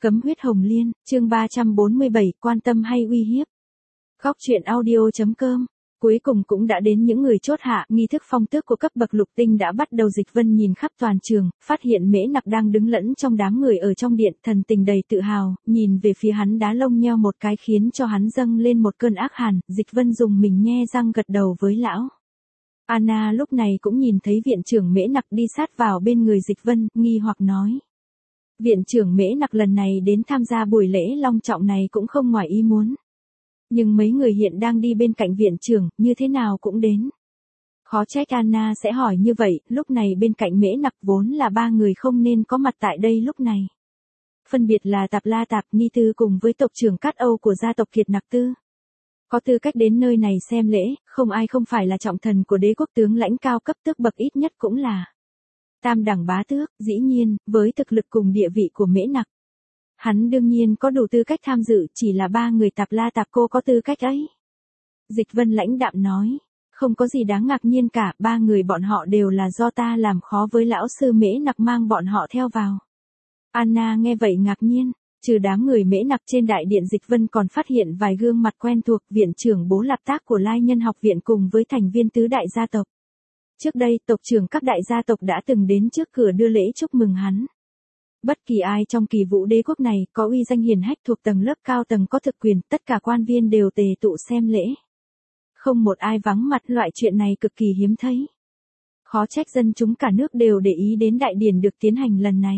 Cấm huyết hồng liên, chương 347, quan tâm hay uy hiếp. Góc truyện audio.com. Cuối cùng cũng đã đến những người chốt hạ, nghi thức phong tước của cấp bậc lục tinh đã bắt đầu. Dịch Vân nhìn khắp toàn trường, phát hiện Mễ Nặc đang đứng lẫn trong đám người ở trong điện, thần tình đầy tự hào, nhìn về phía hắn đá lông nheo một cái khiến cho hắn dâng lên một cơn ác hàn. Dịch Vân dùng mình nhe răng gật đầu với lão. Anna lúc này cũng nhìn thấy viện trưởng Mễ Nặc đi sát vào bên người Dịch Vân, nghi hoặc nói. Viện trưởng Mễ Nặc lần này đến tham gia buổi lễ long trọng này cũng không ngoài ý muốn. Nhưng mấy người hiện đang đi bên cạnh viện trưởng, như thế nào cũng đến. Khó trách Anna sẽ hỏi như vậy, lúc này bên cạnh Mễ Nặc vốn là ba người không nên có mặt tại đây lúc này. Phân biệt là Tạp La Tạp Ni Tư cùng với tộc trưởng Cát Âu của gia tộc Kiệt Nặc Tư. Có tư cách đến nơi này xem lễ, không ai không phải là trọng thần của đế quốc, tướng lãnh cao cấp tước bậc ít nhất cũng là tam đẳng bá tước. Dĩ nhiên, với thực lực cùng địa vị của Mễ Nặc, hắn đương nhiên có đủ tư cách tham dự, chỉ là ba người Tạp La Tạp cô có tư cách ấy. Dịch Vân lãnh đạm nói, không có gì đáng ngạc nhiên cả, ba người bọn họ đều là do ta làm khó với lão sư Mễ Nặc mang bọn họ theo vào. Anna nghe vậy ngạc nhiên, trừ đám người Mễ Nặc trên đại điện, Dịch Vân còn phát hiện vài gương mặt quen thuộc, viện trưởng Bố Lạp Tác của Lai Nhân học viện cùng với thành viên tứ đại gia tộc. Trước đây, tộc trưởng các đại gia tộc đã từng đến trước cửa đưa lễ chúc mừng hắn. Bất kỳ ai trong Kỳ Vũ đế quốc này có uy danh hiển hách thuộc tầng lớp cao tầng có thực quyền, tất cả quan viên đều tề tụ xem lễ. Không một ai vắng mặt, loại chuyện này cực kỳ hiếm thấy. Khó trách dân chúng cả nước đều để ý đến đại điển được tiến hành lần này.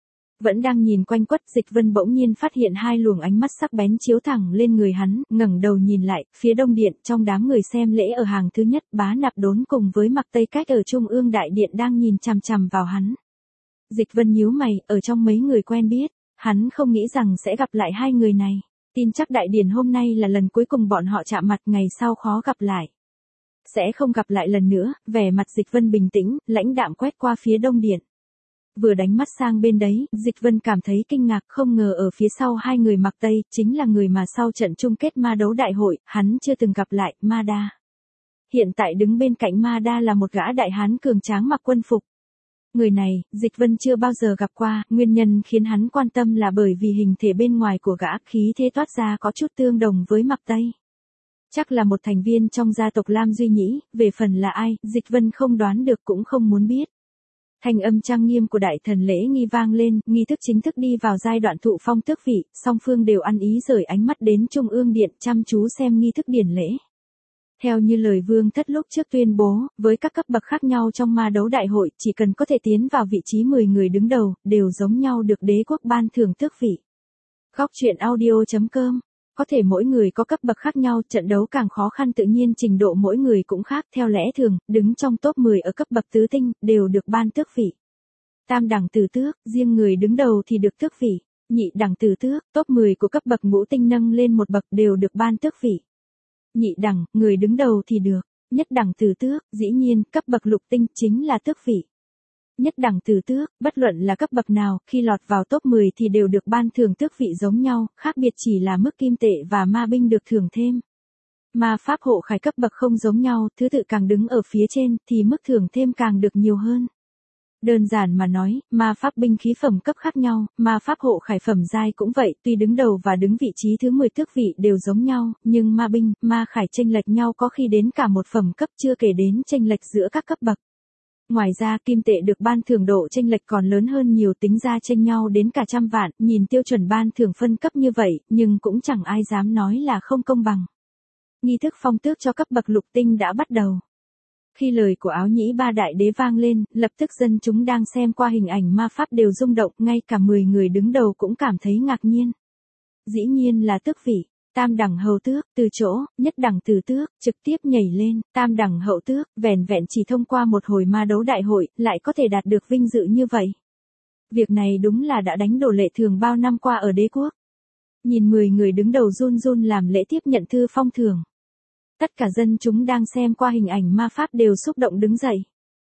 Vẫn đang nhìn quanh quất, Dịch Vân bỗng nhiên phát hiện hai luồng ánh mắt sắc bén chiếu thẳng lên người hắn, ngẩng đầu nhìn lại, phía đông điện, trong đám người xem lễ ở hàng thứ nhất, Bá Nạp Đốn cùng với Mặc Tây Cách ở trung ương đại điện đang nhìn chằm chằm vào hắn. Dịch Vân nhíu mày, ở trong mấy người quen biết, hắn không nghĩ rằng sẽ gặp lại hai người này. Tin chắc đại điển hôm nay là lần cuối cùng bọn họ chạm mặt, ngày sau khó gặp lại. Sẽ không gặp lại lần nữa. Vẻ mặt Dịch Vân bình tĩnh, lãnh đạm quét qua phía đông điện. Vừa đánh mắt sang bên đấy, Dịch Vân cảm thấy kinh ngạc, không ngờ ở phía sau hai người Mặc Tây, chính là người mà sau trận chung kết ma đấu đại hội, hắn chưa từng gặp lại, Ma Đa. Hiện tại đứng bên cạnh Ma Đa là một gã đại hán cường tráng mặc quân phục. Người này, Dịch Vân chưa bao giờ gặp qua, nguyên nhân khiến hắn quan tâm là bởi vì hình thể bên ngoài của gã, khí thế toát ra có chút tương đồng với Mặc Tây. Chắc là một thành viên trong gia tộc Lam Duy Nhĩ, về phần là ai, Dịch Vân không đoán được cũng không muốn biết. Thanh âm trang nghiêm của đại thần lễ nghi vang lên, nghi thức chính thức đi vào giai đoạn thụ phong tước vị, song phương đều ăn ý rời ánh mắt đến trung ương điện chăm chú xem nghi thức điển lễ. Theo như lời Vương Thất lúc trước tuyên bố, với các cấp bậc khác nhau trong ma đấu đại hội, chỉ cần có thể tiến vào vị trí 10 người đứng đầu, đều giống nhau được đế quốc ban thưởng tước vị. Góc truyện audio.com. Có thể mỗi người có cấp bậc khác nhau, trận đấu càng khó khăn tự nhiên trình độ mỗi người cũng khác, theo lẽ thường, đứng trong top 10 ở cấp bậc tứ tinh, đều được ban tước vị. Tam đẳng tử tước, riêng người đứng đầu thì được tước vị. Nhị đẳng tử tước, top 10 của cấp bậc ngũ tinh nâng lên một bậc đều được ban tước vị. Nhị đẳng, người đứng đầu thì được. Nhất đẳng tử tước, dĩ nhiên, cấp bậc lục tinh chính là tước vị. Nhất đẳng tử tước, bất luận là cấp bậc nào, khi lọt vào top 10 thì đều được ban thưởng tước vị giống nhau, khác biệt chỉ là mức kim tệ và ma binh được thưởng thêm. Ma pháp hộ khải cấp bậc không giống nhau, thứ tự càng đứng ở phía trên, thì mức thưởng thêm càng được nhiều hơn. Đơn giản mà nói, ma pháp binh khí phẩm cấp khác nhau, ma pháp hộ khải phẩm giai cũng vậy, tuy đứng đầu và đứng vị trí thứ 10 tước vị đều giống nhau, nhưng ma binh, ma khải chênh lệch nhau có khi đến cả một phẩm cấp, chưa kể đến chênh lệch giữa các cấp bậc. Ngoài ra, kim tệ được ban thưởng độ chênh lệch còn lớn hơn nhiều, tính ra chênh nhau đến cả trăm vạn, nhìn tiêu chuẩn ban thưởng phân cấp như vậy, nhưng cũng chẳng ai dám nói là không công bằng. Nghi thức phong tước cho cấp bậc lục tinh đã bắt đầu. Khi lời của Áo Nhĩ Ba Đại Đế vang lên, lập tức dân chúng đang xem qua hình ảnh ma pháp đều rung động, ngay cả 10 người đứng đầu cũng cảm thấy ngạc nhiên. Dĩ nhiên là tước vị. Tam đẳng hầu tước, từ chỗ, nhất đẳng tử tước, trực tiếp nhảy lên, tam đẳng hậu tước, vẻn vẹn chỉ thông qua một hồi ma đấu đại hội, lại có thể đạt được vinh dự như vậy. Việc này đúng là đã đánh đổ lệ thường bao năm qua ở đế quốc. Nhìn 10 người đứng đầu run run làm lễ tiếp nhận thư phong thưởng. Tất cả dân chúng đang xem qua hình ảnh ma pháp đều xúc động đứng dậy.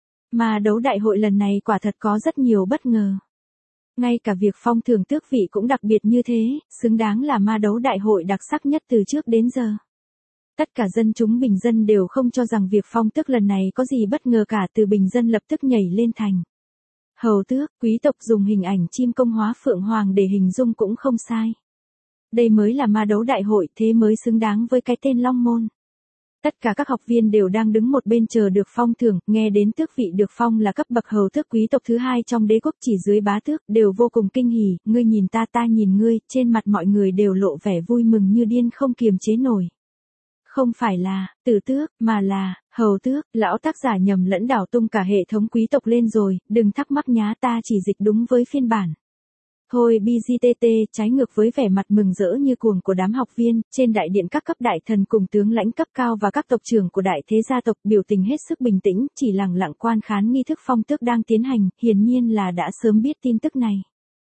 Ma đấu đại hội lần này quả thật có rất nhiều bất ngờ. Ngay cả việc phong thưởng tước vị cũng đặc biệt như thế, xứng đáng là ma đấu đại hội đặc sắc nhất từ trước đến giờ. Tất cả dân chúng bình dân đều không cho rằng việc phong tước lần này có gì bất ngờ cả, từ bình dân lập tức nhảy lên thành hầu tước, quý tộc dùng hình ảnh chim công hóa phượng hoàng để hình dung cũng không sai. Đây mới là ma đấu đại hội, thế mới xứng đáng với cái tên Long Môn. Tất cả các học viên đều đang đứng một bên chờ được phong thưởng, nghe đến tước vị được phong là cấp bậc hầu tước quý tộc thứ hai trong đế quốc chỉ dưới bá tước, đều vô cùng kinh hỉ, ngươi nhìn ta ta nhìn ngươi, trên mặt mọi người đều lộ vẻ vui mừng như điên không kiềm chế nổi. Không phải là, tử tước, mà là, hầu tước, lão tác giả nhầm lẫn đảo tung cả hệ thống quý tộc lên rồi, đừng thắc mắc nhá, ta chỉ dịch đúng với phiên bản. Thôi BGTT, trái ngược với vẻ mặt mừng rỡ như cuồng của đám học viên, trên đại điện các cấp đại thần cùng tướng lãnh cấp cao và các tộc trưởng của đại thế gia tộc biểu tình hết sức bình tĩnh, chỉ lặng lặng quan khán nghi thức phong tước đang tiến hành, hiển nhiên là đã sớm biết tin tức này.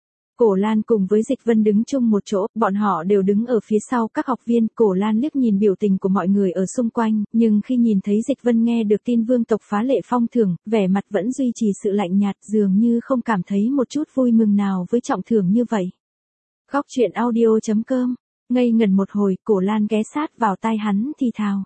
Cổ Lan cùng với Dịch Vân đứng chung một chỗ, bọn họ đều đứng ở phía sau các học viên, Cổ Lan liếc nhìn biểu tình của mọi người ở xung quanh, nhưng khi nhìn thấy Dịch Vân nghe được tin vương tộc phá lệ phong thưởng, vẻ mặt vẫn duy trì sự lạnh nhạt, dường như không cảm thấy một chút vui mừng nào với trọng thưởng như vậy. Góc truyện audio.com, ngây ngẩn một hồi, Cổ Lan ghé sát vào tai hắn thì thào.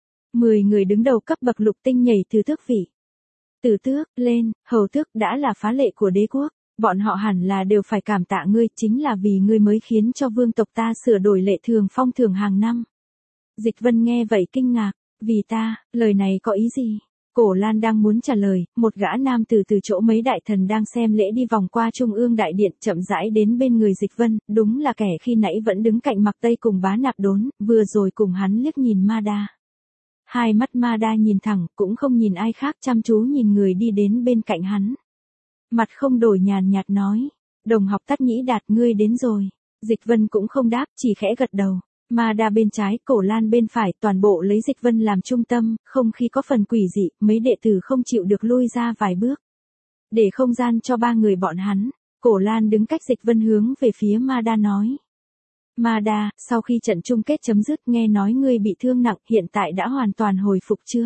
10 người đứng đầu cấp bậc lục tinh nhảy từ tước vị. Từ tước, lên, hầu tước đã là phá lệ của đế quốc. Bọn họ hẳn là đều phải cảm tạ ngươi, chính là vì ngươi mới khiến cho vương tộc ta sửa đổi lệ thường phong thưởng hàng năm. Dịch Vân nghe vậy kinh ngạc, vì ta, lời này có ý gì? Cổ Lan đang muốn trả lời, một gã nam từ chỗ mấy đại thần đang xem lễ đi vòng qua trung ương đại điện chậm rãi đến bên người Dịch Vân, đúng là kẻ khi nãy vẫn đứng cạnh Mặc Tây cùng Bá Nạp Đốn, vừa rồi cùng hắn liếc nhìn Ma Đa. Hai mắt Ma Đa nhìn thẳng, cũng không nhìn ai khác, chăm chú nhìn người đi đến bên cạnh hắn. Mặt không đổi nhàn nhạt nói, đồng học Tắt Nhĩ Đạt, ngươi đến rồi. Dịch Vân cũng không đáp, chỉ khẽ gật đầu. Ma Đa bên trái, Cổ Lan bên phải, toàn bộ lấy Dịch Vân làm trung tâm, không khí có phần quỷ dị, mấy đệ tử không chịu được lui ra vài bước. Để không gian cho ba người bọn hắn, Cổ Lan đứng cách Dịch Vân hướng về phía Ma Đa nói. Ma Đa, sau khi trận chung kết chấm dứt, nghe nói ngươi bị thương nặng, hiện tại đã hoàn toàn hồi phục chưa?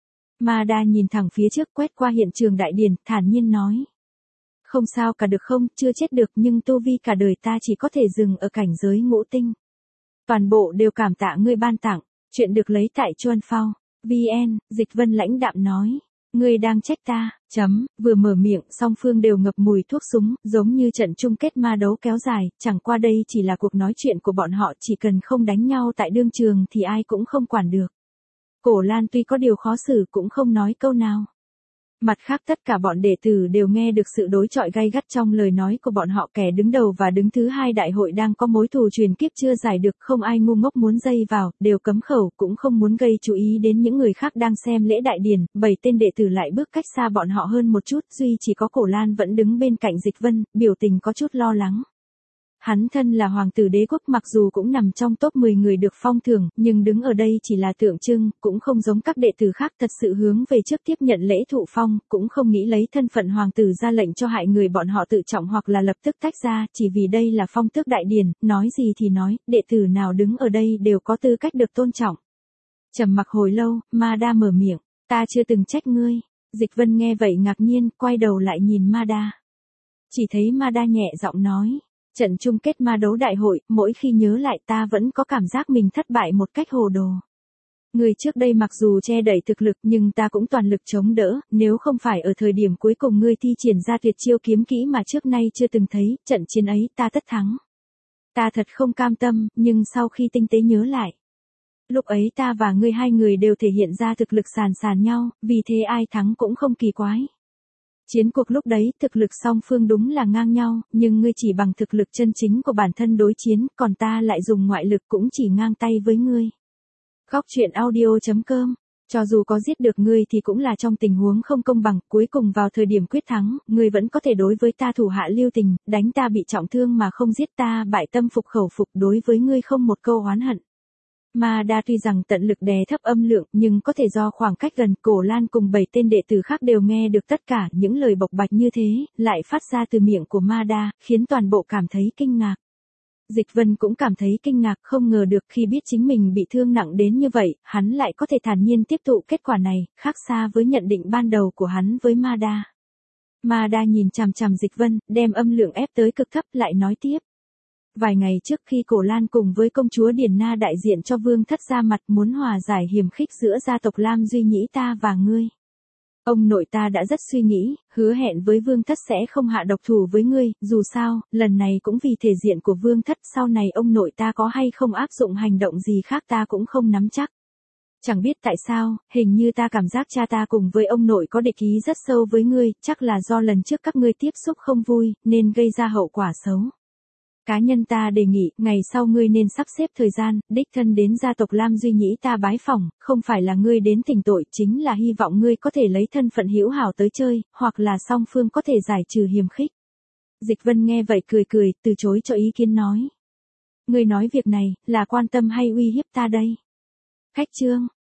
Ma Đa nhìn thẳng phía trước, quét qua hiện trường đại điển, thản nhiên nói. Không sao cả được không, chưa chết được, nhưng tu vi cả đời ta chỉ có thể dừng ở cảnh giới ngũ tinh. Toàn bộ đều cảm tạ ngươi ban tặng, chuyện được lấy tại Chuan Phao. VN, Dịch Vân lãnh đạm nói. Ngươi đang trách ta, vừa mở miệng, song phương đều ngập mùi thuốc súng, giống như trận chung kết ma đấu kéo dài, chẳng qua đây chỉ là cuộc nói chuyện của bọn họ, chỉ cần không đánh nhau tại đương trường thì ai cũng không quản được. Cổ Lan tuy có điều khó xử cũng không nói câu nào. Mặt khác tất cả bọn đệ tử đều nghe được sự đối chọi gay gắt trong lời nói của bọn họ, kẻ đứng đầu và đứng thứ hai đại hội đang có mối thù truyền kiếp chưa giải được, không ai ngu ngốc muốn dây vào, đều cấm khẩu, cũng không muốn gây chú ý đến những người khác đang xem lễ đại điển, 7 tên đệ tử lại bước cách xa bọn họ hơn một chút, duy chỉ có Cổ Lan vẫn đứng bên cạnh Dịch Vân, biểu tình có chút lo lắng. Hắn thân là hoàng tử đế quốc, mặc dù cũng nằm trong top 10 người được phong thưởng, nhưng đứng ở đây chỉ là tượng trưng, cũng không giống các đệ tử khác thật sự hướng về trước tiếp nhận lễ thụ phong, cũng không nghĩ lấy thân phận hoàng tử ra lệnh cho hại người bọn họ tự trọng hoặc là lập tức tách ra, chỉ vì đây là phong tước đại điển, nói gì thì nói, đệ tử nào đứng ở đây đều có tư cách được tôn trọng. Trầm mặc hồi lâu, Ma Đa mở miệng, ta chưa từng trách ngươi. Dịch Vân nghe vậy ngạc nhiên, quay đầu lại nhìn Ma Đa. Chỉ thấy Ma Đa nhẹ giọng nói. Trận chung kết ma đấu đại hội, mỗi khi nhớ lại ta vẫn có cảm giác mình thất bại một cách hồ đồ. Người trước đây mặc dù che đậy thực lực nhưng ta cũng toàn lực chống đỡ, nếu không phải ở thời điểm cuối cùng ngươi thi triển ra tuyệt chiêu kiếm kỹ mà trước nay chưa từng thấy, trận chiến ấy ta tất thắng. Ta thật không cam tâm, nhưng sau khi tinh tế nhớ lại. Lúc ấy ta và ngươi hai người đều thể hiện ra thực lực sàn nhau, vì thế ai thắng cũng không kỳ quái. Chiến cuộc lúc đấy, thực lực song phương đúng là ngang nhau, nhưng ngươi chỉ bằng thực lực chân chính của bản thân đối chiến, còn ta lại dùng ngoại lực cũng chỉ ngang tay với ngươi. Góc truyện audio.com, cho dù có giết được ngươi thì cũng là trong tình huống không công bằng, cuối cùng vào thời điểm quyết thắng, ngươi vẫn có thể đối với ta thủ hạ lưu tình, đánh ta bị trọng thương mà không giết ta, bại tâm phục khẩu phục, đối với ngươi không một câu oán hận. Ma Đa tuy rằng tận lực đè thấp âm lượng, nhưng có thể do khoảng cách gần, Cổ Lan cùng 7 tên đệ tử khác đều nghe được tất cả những lời bộc bạch như thế, lại phát ra từ miệng của Ma Đa, khiến toàn bộ cảm thấy kinh ngạc. Dịch Vân cũng cảm thấy kinh ngạc, không ngờ được khi biết chính mình bị thương nặng đến như vậy, hắn lại có thể thản nhiên tiếp thụ kết quả này, khác xa với nhận định ban đầu của hắn với Ma Đa. Ma Đa nhìn chằm chằm Dịch Vân, đem âm lượng ép tới cực thấp, lại nói tiếp. Vài ngày trước khi Cổ Lan cùng với công chúa Điền Na đại diện cho vương thất ra mặt muốn hòa giải hiềm khích giữa gia tộc Lam Duy Nhĩ ta và ngươi. Ông nội ta đã rất suy nghĩ, hứa hẹn với Vương Thất sẽ không hạ độc thủ với ngươi, dù sao, lần này cũng vì thể diện của Vương Thất, sau này ông nội ta có hay không áp dụng hành động gì khác ta cũng không nắm chắc. Chẳng biết tại sao, hình như ta cảm giác cha ta cùng với ông nội có địch ý rất sâu với ngươi, chắc là do lần trước các ngươi tiếp xúc không vui, nên gây ra hậu quả xấu. Cá nhân ta đề nghị, ngày sau ngươi nên sắp xếp thời gian, đích thân đến gia tộc Lam Duy Nhĩ ta bái phỏng, không phải là ngươi đến tỉnh tội, chính là hy vọng ngươi có thể lấy thân phận hữu hảo tới chơi, hoặc là song phương có thể giải trừ hiềm khích. Dịch Vân nghe vậy cười cười, từ chối cho ý kiến nói. Ngươi nói việc này, là quan tâm hay uy hiếp ta đây? Khách trương,